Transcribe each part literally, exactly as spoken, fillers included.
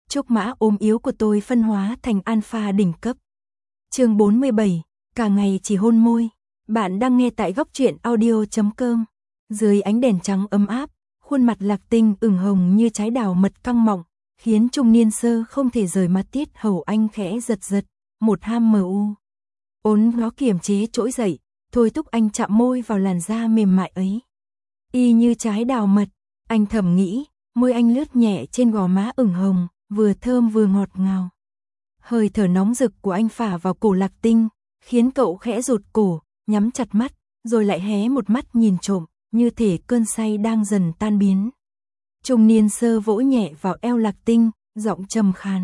Trúc mã ốm yếu của tôi phân hóa thành alpha đỉnh cấp. Chương bốn mươi bảy, cả ngày chỉ hôn môi. Bạn đang nghe tại góc truyện audio chấm com. Dưới ánh đèn trắng ấm áp, khuôn mặt Lạc Tinh ửng hồng như trái đào mật căng mọng, khiến trung niên sơ không thể rời mắt tiết hầu anh khẽ giật giật, một ham mờ u. Ốn nó kiềm chế trỗi dậy, thôi thúc anh chạm môi vào làn da mềm mại ấy. Y như trái đào mật, anh thầm nghĩ, môi anh lướt nhẹ trên gò má ửng hồng, vừa thơm vừa ngọt ngào. Hơi thở nóng rực của anh phả vào cổ Lạc Tinh, khiến cậu khẽ rụt cổ, nhắm chặt mắt, rồi lại hé một mắt nhìn trộm, như thể cơn say đang dần tan biến. Trung niên sơ vỗ nhẹ vào eo Lạc Tinh, giọng trầm khàn.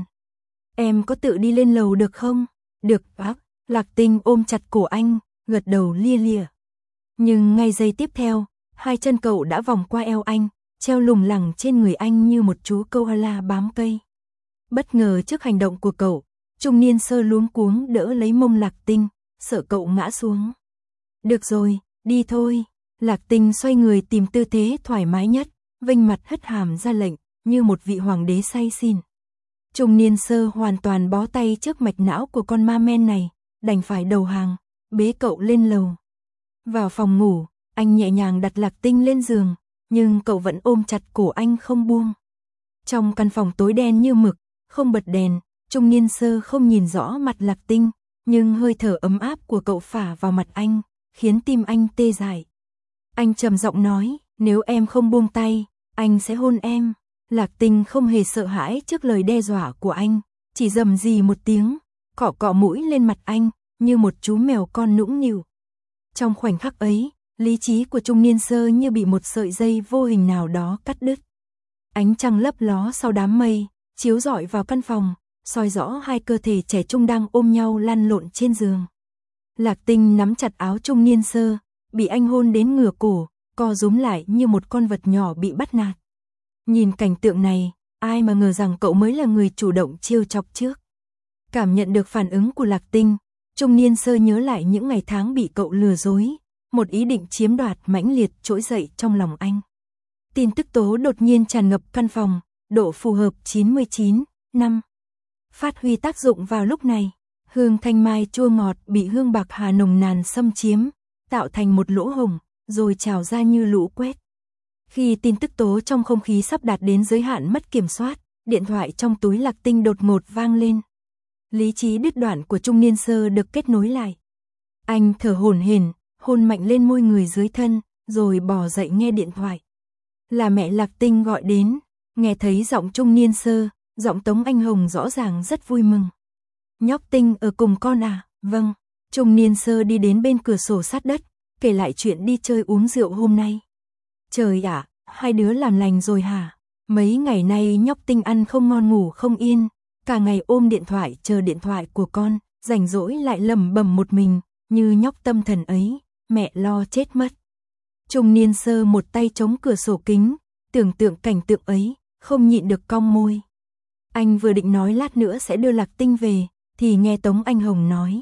Em có tự đi lên lầu được không? Được bác. Lạc Tinh ôm chặt cổ anh, gật đầu lia lịa. Nhưng ngay giây tiếp theo, hai chân cậu đã vòng qua eo anh, treo lủng lẳng trên người anh như một chú koala bám cây. Bất ngờ trước hành động của cậu, trung niên sơ luống cuống đỡ lấy mông Lạc Tinh, sợ cậu ngã xuống. Được rồi, đi thôi. Lạc Tinh xoay người tìm tư thế thoải mái nhất, vênh mặt hất hàm ra lệnh, như một vị hoàng đế say xỉn. Trung niên sơ hoàn toàn bó tay trước mạch não của con ma men này, đành phải đầu hàng, bế cậu lên lầu. Vào phòng ngủ, anh nhẹ nhàng đặt Lạc Tinh lên giường, nhưng cậu vẫn ôm chặt cổ anh không buông. Trong căn phòng tối đen như mực, không bật đèn, trung niên sơ không nhìn rõ mặt Lạc Tinh, nhưng hơi thở ấm áp của cậu phả vào mặt anh, khiến tim anh tê dại. Anh trầm giọng nói, nếu em không buông tay, anh sẽ hôn em. Lạc Tinh không hề sợ hãi trước lời đe dọa của anh, chỉ rầm rì một tiếng, cọ cọ mũi lên mặt anh, như một chú mèo con nũng nịu. Trong khoảnh khắc ấy, lý trí của trung niên sơ như bị một sợi dây vô hình nào đó cắt đứt. Ánh trăng lấp ló sau đám mây, chiếu rọi vào căn phòng, soi rõ hai cơ thể trẻ trung đang ôm nhau lăn lộn trên giường. Lạc Tinh nắm chặt áo trung niên sơ, bị anh hôn đến ngửa cổ, co rúm lại như một con vật nhỏ bị bắt nạt. Nhìn cảnh tượng này, ai mà ngờ rằng cậu mới là người chủ động trêu chọc trước. Cảm nhận được phản ứng của Lạc Tinh, trung niên sơ nhớ lại những ngày tháng bị cậu lừa dối, một ý định chiếm đoạt mãnh liệt trỗi dậy trong lòng anh. Tin tức tố đột nhiên tràn ngập căn phòng, độ phù hợp chín mươi chín, năm. Phát huy tác dụng vào lúc này, hương thanh mai chua ngọt bị hương bạc hà nồng nàn xâm chiếm, tạo thành một lỗ hổng, rồi trào ra như lũ quét. Khi tin tức tố trong không khí sắp đạt đến giới hạn mất kiểm soát, điện thoại trong túi Lạc Tinh đột ngột vang lên. Lý trí đứt đoạn của trung niên sơ được kết nối lại. Anh thở hổn hển, hôn mạnh lên môi người dưới thân, rồi bò dậy nghe điện thoại. Là mẹ Lạc Tinh gọi đến, nghe thấy giọng trung niên sơ, giọng Tống Anh Hồng rõ ràng rất vui mừng. Nhóc Tinh ở cùng con à? Vâng. Trung niên sơ đi đến bên cửa sổ sát đất, kể lại chuyện đi chơi uống rượu hôm nay. Trời ạ, hai đứa làm lành rồi hả? Mấy ngày nay nhóc Tinh ăn không ngon ngủ không yên, cả ngày ôm điện thoại chờ điện thoại của con, rảnh rỗi lại lẩm bẩm một mình, như nhóc tâm thần ấy, mẹ lo chết mất. Trung niên sơ một tay chống cửa sổ kính, tưởng tượng cảnh tượng ấy, không nhịn được cong môi. Anh vừa định nói lát nữa sẽ đưa Lạc Tinh về, thì nghe Tống Anh Hồng nói.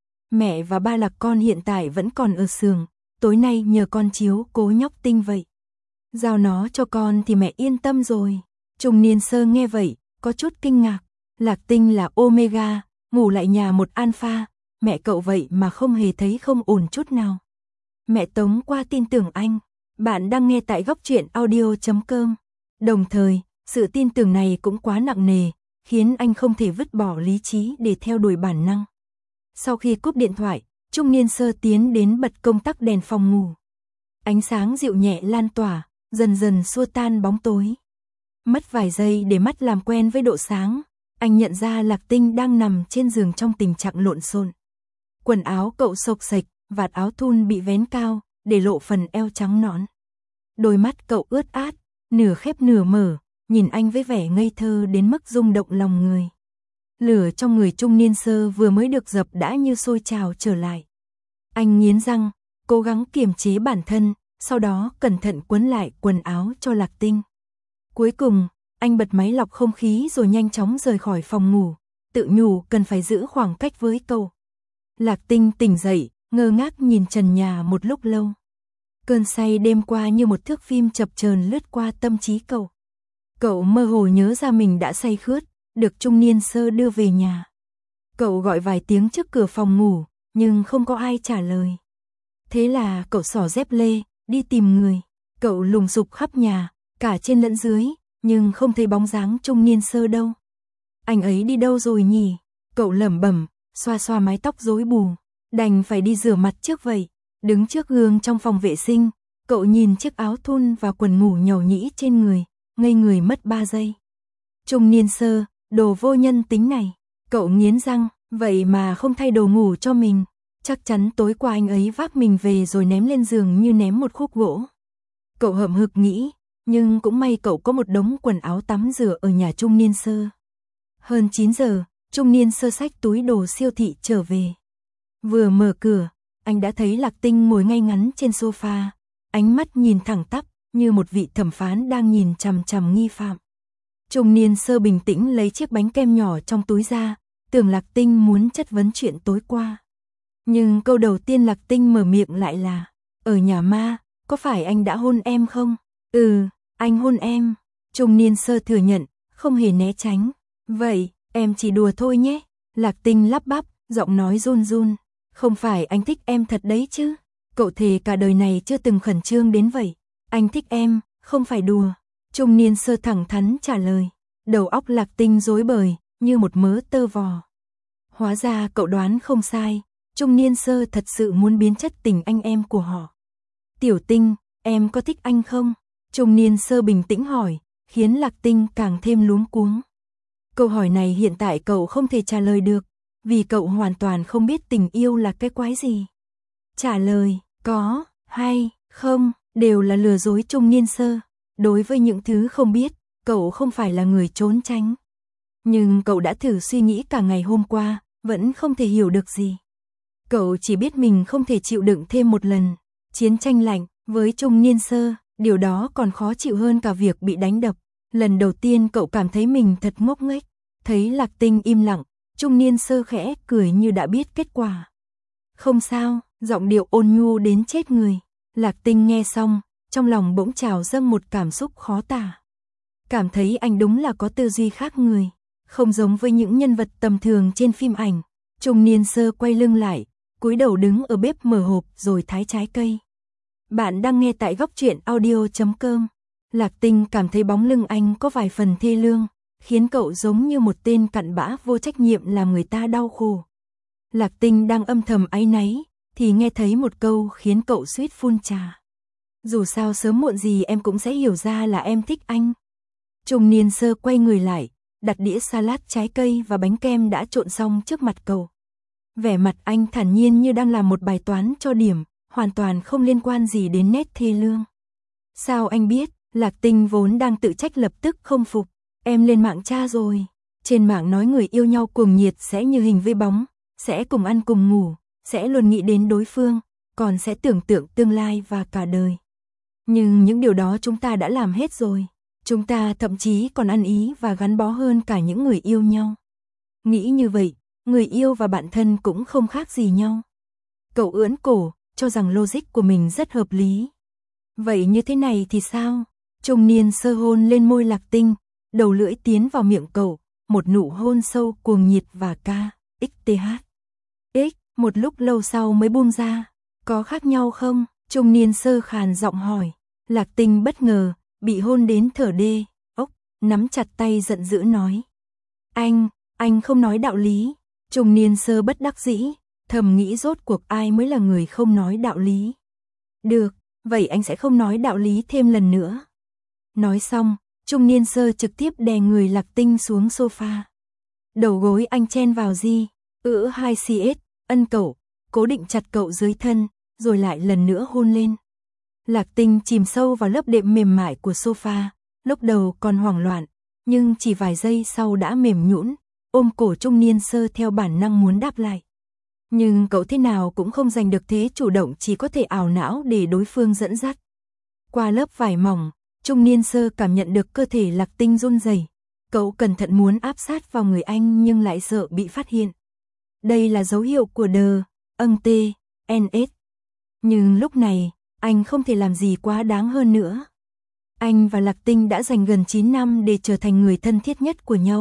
Mẹ và ba Lạc con hiện tại vẫn còn ở xưởng, tối nay nhờ con chiếu cố nhóc Tinh vậy. Giao nó cho con thì mẹ yên tâm rồi. Trung niên sơ nghe vậy, có chút kinh ngạc. Lạc Tinh là Omega, ngủ lại nhà một Alpha, mẹ cậu vậy mà không hề thấy không ổn chút nào. Mẹ Tống qua tin tưởng anh. Bạn đang nghe tại góc truyện audio chấm com. Đồng thời, sự tin tưởng này cũng quá nặng nề, khiến anh không thể vứt bỏ lý trí để theo đuổi bản năng. Sau khi cúp điện thoại, trung niên sơ tiến đến bật công tắc đèn phòng ngủ. Ánh sáng dịu nhẹ lan tỏa, dần dần xua tan bóng tối. Mất vài giây để mắt làm quen với độ sáng, anh nhận ra Lạc Tinh đang nằm trên giường trong tình trạng lộn xộn. Quần áo cậu xộc xệch, vạt áo thun bị vén cao, để lộ phần eo trắng nõn. Đôi mắt cậu ướt át, nửa khép nửa mở, nhìn anh với vẻ ngây thơ đến mức rung động lòng người. Lửa trong người trung niên sơ vừa mới được dập đã như sôi trào trở lại. Anh nghiến răng, cố gắng kiềm chế bản thân, sau đó cẩn thận quấn lại quần áo cho Lạc Tinh. Cuối cùng, anh bật máy lọc không khí rồi nhanh chóng rời khỏi phòng ngủ, tự nhủ cần phải giữ khoảng cách với cậu. Lạc Tinh tỉnh dậy, ngơ ngác nhìn trần nhà một lúc lâu. Cơn say đêm qua như một thước phim chập chờn lướt qua tâm trí cậu. Cậu mơ hồ nhớ ra mình đã say khướt, được trung niên sơ đưa về nhà. Cậu gọi vài tiếng trước cửa phòng ngủ, nhưng không có ai trả lời. Thế là cậu xỏ dép lê, đi tìm người. Cậu lùng sục khắp nhà, cả trên lẫn dưới, nhưng không thấy bóng dáng trung niên sơ đâu. Anh ấy đi đâu rồi nhỉ? Cậu lẩm bẩm, xoa xoa mái tóc rối bù. Đành phải đi rửa mặt trước vậy. Đứng trước gương trong phòng vệ sinh, cậu nhìn chiếc áo thun và quần ngủ nhàu nhĩ trên người, ngây người mất ba giây. Trung niên sơ, đồ vô nhân tính này. Cậu nghiến răng, vậy mà không thay đồ ngủ cho mình. Chắc chắn tối qua anh ấy vác mình về rồi ném lên giường như ném một khúc gỗ. Cậu hậm hực nghĩ, nhưng cũng may cậu có một đống quần áo tắm rửa ở nhà trung niên sơ. Hơn chín giờ, trung niên sơ xách túi đồ siêu thị trở về. Vừa mở cửa, anh đã thấy Lạc Tinh ngồi ngay ngắn trên sofa, ánh mắt nhìn thẳng tắp, như một vị thẩm phán đang nhìn chằm chằm nghi phạm. Trung niên sơ bình tĩnh lấy chiếc bánh kem nhỏ trong túi ra, tưởng Lạc Tinh muốn chất vấn chuyện tối qua. Nhưng câu đầu tiên Lạc Tinh mở miệng lại là, ở nhà ma, có phải anh đã hôn em không? Ừ, anh hôn em. Trung niên sơ thừa nhận, không hề né tránh. Vậy, em chỉ đùa thôi nhé. Lạc Tinh lắp bắp, giọng nói run run. Không phải anh thích em thật đấy chứ. Cậu thề cả đời này chưa từng khẩn trương đến vậy. Anh thích em, không phải đùa. Trung niên sơ thẳng thắn trả lời. Đầu óc Lạc Tinh rối bời, như một mớ tơ vò. Hóa ra cậu đoán không sai. Trung niên sơ thật sự muốn biến chất tình anh em của họ. Tiểu Tinh, em có thích anh không? Trung niên sơ bình tĩnh hỏi, khiến Lạc Tinh càng thêm luống cuống. Câu hỏi này hiện tại cậu không thể trả lời được, vì cậu hoàn toàn không biết tình yêu là cái quái gì. Trả lời, có, hay, không, đều là lừa dối trung niên sơ. Đối với những thứ không biết, cậu không phải là người trốn tránh. Nhưng cậu đã thử suy nghĩ cả ngày hôm qua, vẫn không thể hiểu được gì. Cậu chỉ biết mình không thể chịu đựng thêm một lần chiến tranh lạnh với trung niên sơ, điều đó còn khó chịu hơn cả việc bị đánh đập. Lần đầu tiên cậu cảm thấy mình thật ngốc nghếch. Thấy Lạc Tinh im lặng, trung niên sơ khẽ cười như đã biết kết quả. Không sao, giọng điệu ôn nhu đến chết người. Lạc Tinh nghe xong, trong lòng bỗng trào dâng một cảm xúc khó tả. Cảm thấy anh đúng là có tư duy khác người, không giống với những nhân vật tầm thường trên phim ảnh. Trung niên sơ quay lưng lại, cúi đầu đứng ở bếp mở hộp rồi thái trái cây. Bạn đang nghe tại góc truyện audio chấm com. Lạc Tinh cảm thấy bóng lưng anh có vài phần thê lương, khiến cậu giống như một tên cặn bã vô trách nhiệm làm người ta đau khổ. Lạc Tinh đang âm thầm áy náy, thì nghe thấy một câu khiến cậu suýt phun trà. Dù sao sớm muộn gì em cũng sẽ hiểu ra là em thích anh. Trung niên sơ quay người lại, đặt đĩa salad trái cây và bánh kem đã trộn xong trước mặt cậu. Vẻ mặt anh thản nhiên như đang làm một bài toán cho điểm, hoàn toàn không liên quan gì đến nét thê lương. Sao anh biết? Lạc Tinh vốn đang tự trách lập tức không phục. Em lên mạng tra rồi. Trên mạng nói người yêu nhau cuồng nhiệt sẽ như hình với bóng, sẽ cùng ăn cùng ngủ, sẽ luôn nghĩ đến đối phương, còn sẽ tưởng tượng tương lai và cả đời. Nhưng những điều đó chúng ta đã làm hết rồi. Chúng ta thậm chí còn ăn ý và gắn bó hơn cả những người yêu nhau. Nghĩ như vậy, người yêu và bạn thân cũng không khác gì nhau. Cậu ưỡn cổ, cho rằng logic của mình rất hợp lý. Vậy như thế này thì sao? Trung niên sơ hôn lên môi Lạc Tinh, đầu lưỡi tiến vào miệng cậu, một nụ hôn sâu cuồng nhiệt và ca, ích tê hát. X, một lúc lâu sau mới buông ra. Có khác nhau không? Trung niên sơ khàn giọng hỏi. Lạc Tinh bất ngờ, bị hôn đến thở đê, ốc, nắm chặt tay giận dữ nói. Anh, anh không nói đạo lý. Trung niên sơ bất đắc dĩ, thầm nghĩ rốt cuộc ai mới là người không nói đạo lý. Được, vậy anh sẽ không nói đạo lý thêm lần nữa. Nói xong, trung niên sơ trực tiếp đè người Lạc Tinh xuống sofa. Đầu gối anh chen vào di, ữ hai cs, ân cậu, cố định chặt cậu dưới thân, rồi lại lần nữa hôn lên. Lạc Tinh chìm sâu vào lớp đệm mềm mại của sofa, lúc đầu còn hoảng loạn, nhưng chỉ vài giây sau đã mềm nhũn, ôm cổ trung niên sơ theo bản năng muốn đáp lại. Nhưng cậu thế nào cũng không giành được thế chủ động, chỉ có thể ảo não để đối phương dẫn dắt. Qua lớp vải mỏng, trung niên sơ cảm nhận được cơ thể Lạc Tinh run rẩy. Cậu cẩn thận muốn áp sát vào người anh nhưng lại sợ bị phát hiện. Đây là dấu hiệu của đờ, âng tê, en ét. Nhưng lúc này, anh không thể làm gì quá đáng hơn nữa. Anh và Lạc Tinh đã dành gần chín năm để trở thành người thân thiết nhất của nhau.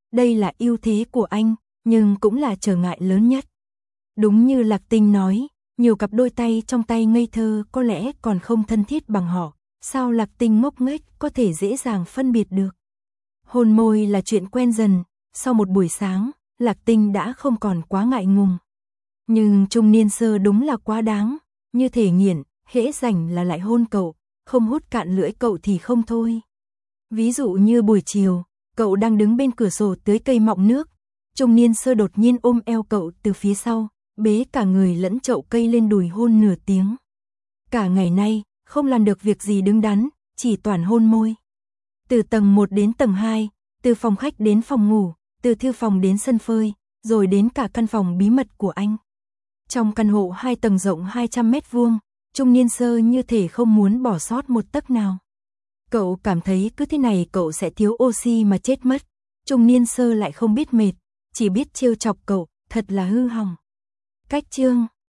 đây là ưu thế của anh, nhưng cũng là trở ngại lớn nhất. Đúng như Lạc Tinh nói, nhiều cặp đôi tay trong tay ngây thơ có lẽ còn không thân thiết bằng họ, sao Lạc Tinh ngốc nghếch có thể dễ dàng phân biệt được. Hôn môi là chuyện quen dần, sau một buổi sáng, Lạc Tinh đã không còn quá ngại ngùng. Nhưng trung niên sơ đúng là quá đáng, như thể nghiện, hễ rảnh là lại hôn cậu, không hút cạn lưỡi cậu thì không thôi. Ví dụ như buổi chiều, cậu đang đứng bên cửa sổ tưới cây mọng nước, trung niên sơ đột nhiên ôm eo cậu từ phía sau, bế cả người lẫn chậu cây lên đùi hôn nửa tiếng. Cả ngày nay, không làm được việc gì đứng đắn, chỉ toàn hôn môi. Từ tầng một đến tầng hai, từ phòng khách đến phòng ngủ, từ thư phòng đến sân phơi, rồi đến cả căn phòng bí mật của anh. Trong căn hộ hai tầng rộng hai trăm mét vuông, trung niên sơ như thể không muốn bỏ sót một tấc nào. Cậu cảm thấy cứ thế này cậu sẽ thiếu oxy mà chết mất. Trung niên sơ lại không biết mệt, chỉ biết trêu chọc cậu, thật là hư hỏng. Cách chương